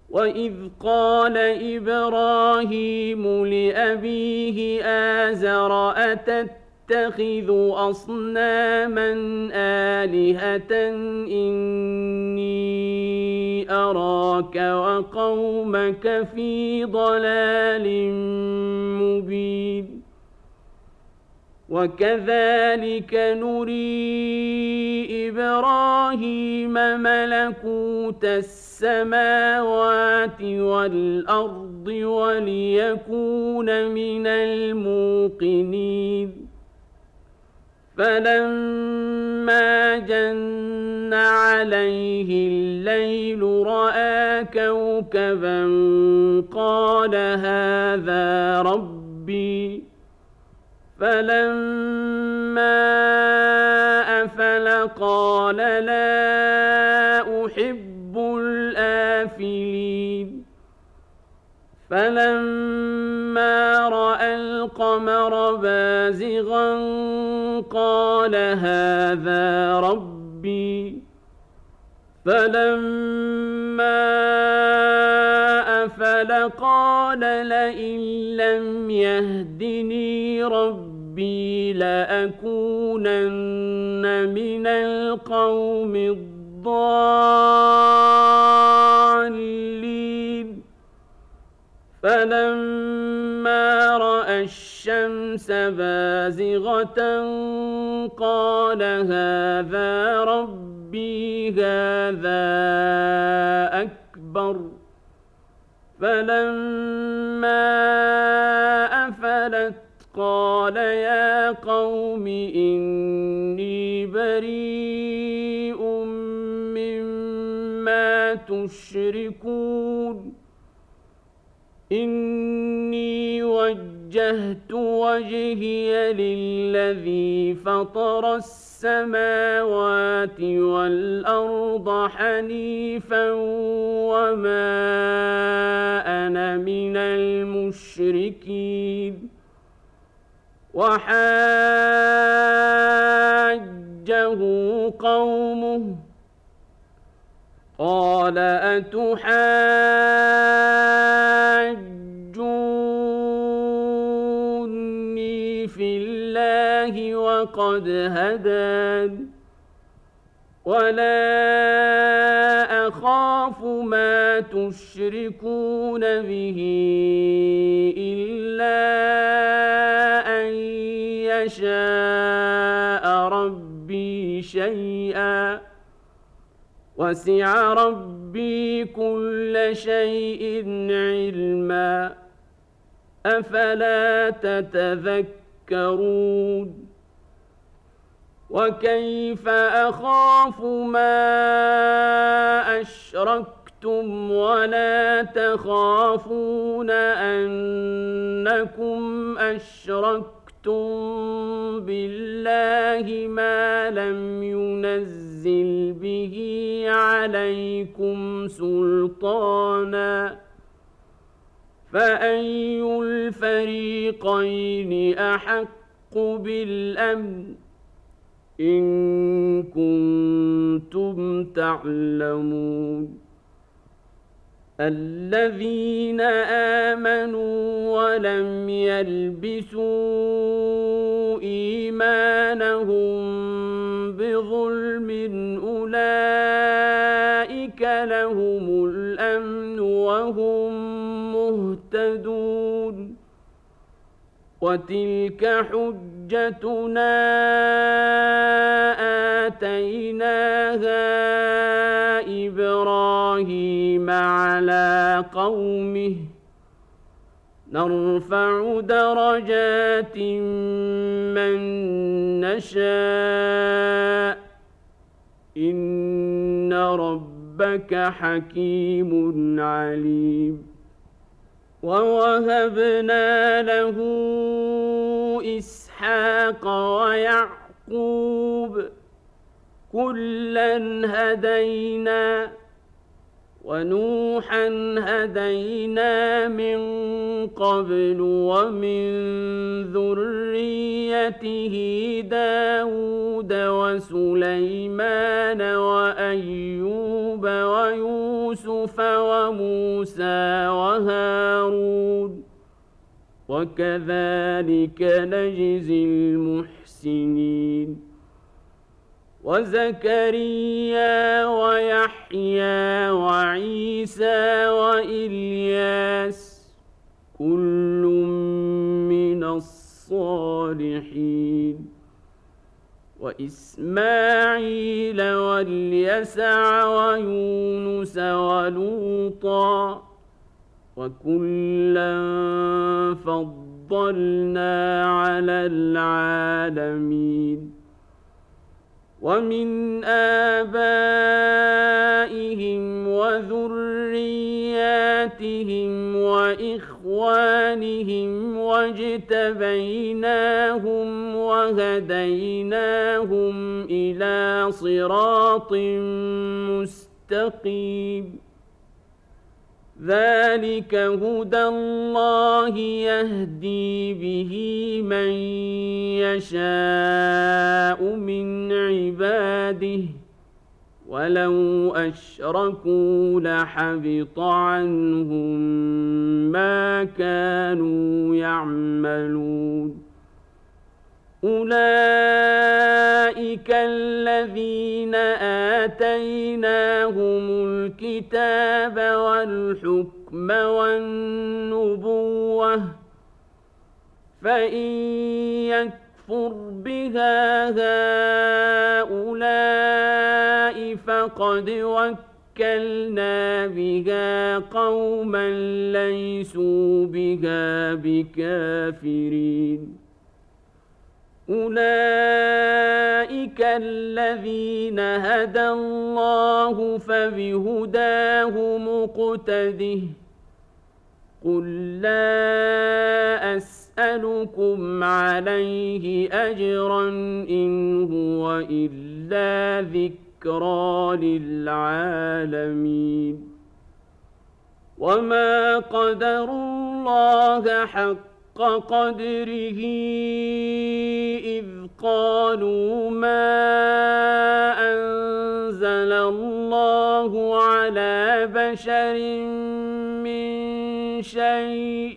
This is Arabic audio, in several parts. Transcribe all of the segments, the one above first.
وإذ قال إبراهيم لأبيه آزر أتتخذ أصناما آلهة إني أراك وقومك في ضلال مبين وكذلك نري إبراهيم ملكوت السماوات والأرض وليكون من الموقنين فلما جن عليه الليل رأى كوكبا قال هذا ربي فلما أفل قال لا أحب الآفلين فلما رأى القمر بازغا قال هذا ربي فلما أفل قال لئن لم يهدني ربي لأكونن من القوم الضالين فلما رأى الشمس بازغة قال هذا ربي هذا أكبر فلما أفلت قال يا قوم إني بريء مما تشركون إني وجهت وجهي للذي فطر السماوات والأرض حنيفا وما أنا من المشركين وحاجه قومه قال أتحاجوني في الله وقد هدان ولا أخاف ما تشركون به إلا أن يشاء ربي شيئا وسع ربي كل شيء علما أفلا تتذكرون وكيف أخاف ما أشركتم ولا تخافون أنكم أشركتم بالله ما لم ينزل به عليكم سلطانا فأي الفريقين أحق بالأمن إن كنتم تعلمون الذين آمنوا ولم يلبسوا إيمانهم بظلم أولئك لهم الأمن وهم مهتدون وتلك حجتنا آتيناها إبراهيم على قومه نرفع درجات من نشاء إن ربك حكيم عليم ووهبنا له إسحاق ويعقوب كلا هدينا ونوحا هدينا من قبل ومن ذريته داود وسليمان وأيوب ويوسف وموسى وهارون وكذلك نجزي المحسنين وزكريا ويحيى وعيسى وإلياس كل من الصالحين وإسماعيل واليسع ويونس ولوطا وكلا فضلنا على العالمين ومن آبائهم وذرياتهم وإخوانهم واجتبيناهم وهديناهم إلى صراط مستقيم ذلك هدى الله يهدي به من يشاء من عباده ولو أشركوا لحبط عنهم ما كانوا يعملون أولئك الذين آتيناهم الكتاب والحكم والنبوة فإن يكفر بها هؤلاء فقد وكلنا بها قوما ليسوا بها بكافرين أولئك الذين هدى الله فبهداه مقتده قل لا أسألكم عليه أجرا إن هو إلا ذكرى للعالمين وما قدروا الله حق قدره إذ قالوا ما أنزل الله على بشر من شيء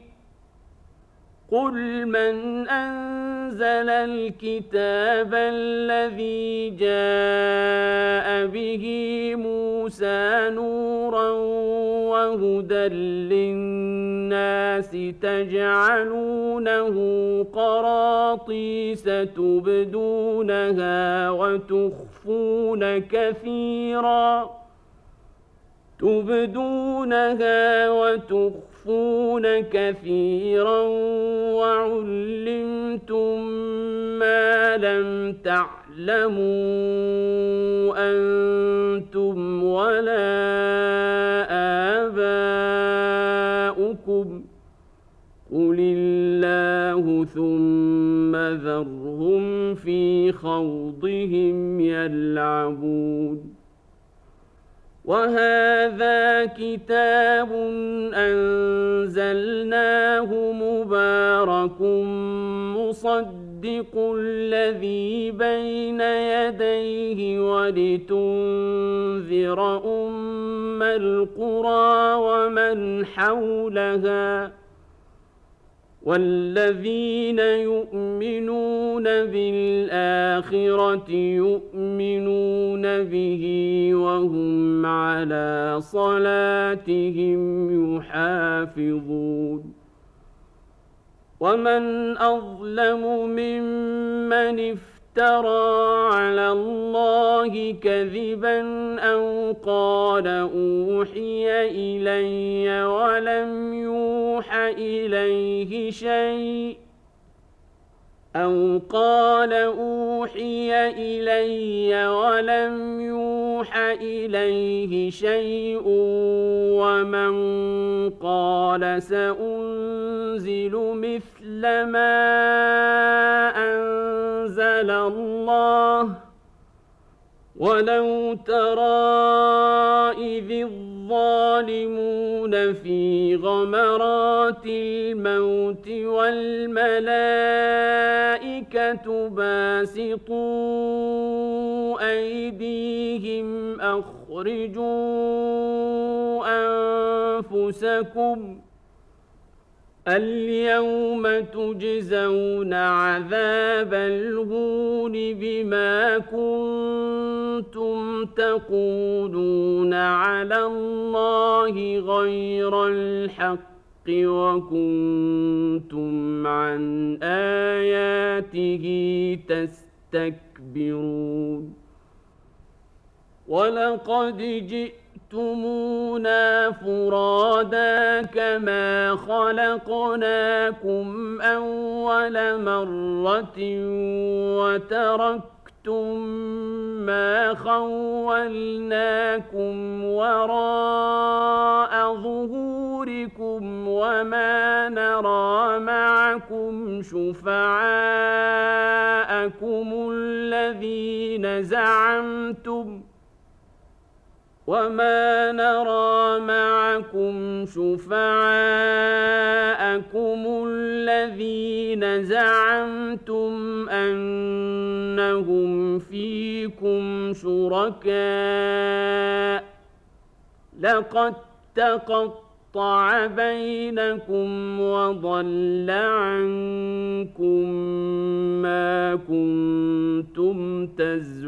قل من أنزل الكتاب الذي جاء به موسى نورا وهدى للناس تجعلونه قراطيس تبدونها وتخفون كثيرا وعلمتم ما لم تعلموا أنتم ولا آباؤكم قل الله ثم ذرهم في خوضهم يلعبون وهذا كتاب أنزلناه مبارك مصدق الذي بين يديه ولتنذر أم القرى ومن حولها والذين يؤمنون بالآخرة يؤمنون به وهم على صلاتهم يحافظون ومن أظلم ممن افترى على الله كذبا أو قال أوحي إلي ولم يوح إليه شيء ومن قال سأنزل مثل ما أنزل الله ولو ترى إذ الظالمون في غمرات الموت والملائكة باسطوا أيديهم أخرجوا أنفسكم اليوم تجزون عذاب الهون بما كنتم تقولون على الله غير الحق وكنتم عن آياته تستكبرون ولقد جئتمونا فرادا كما خلقناكم أول مرة وتركتم ما خولناكم وراء ظهوركم وما نرى معكم شفعاءكم الذين زعمتم أنهم فيكم شركاء لقد تقطع بينكم وضل عنكم ما كنتم تزعمون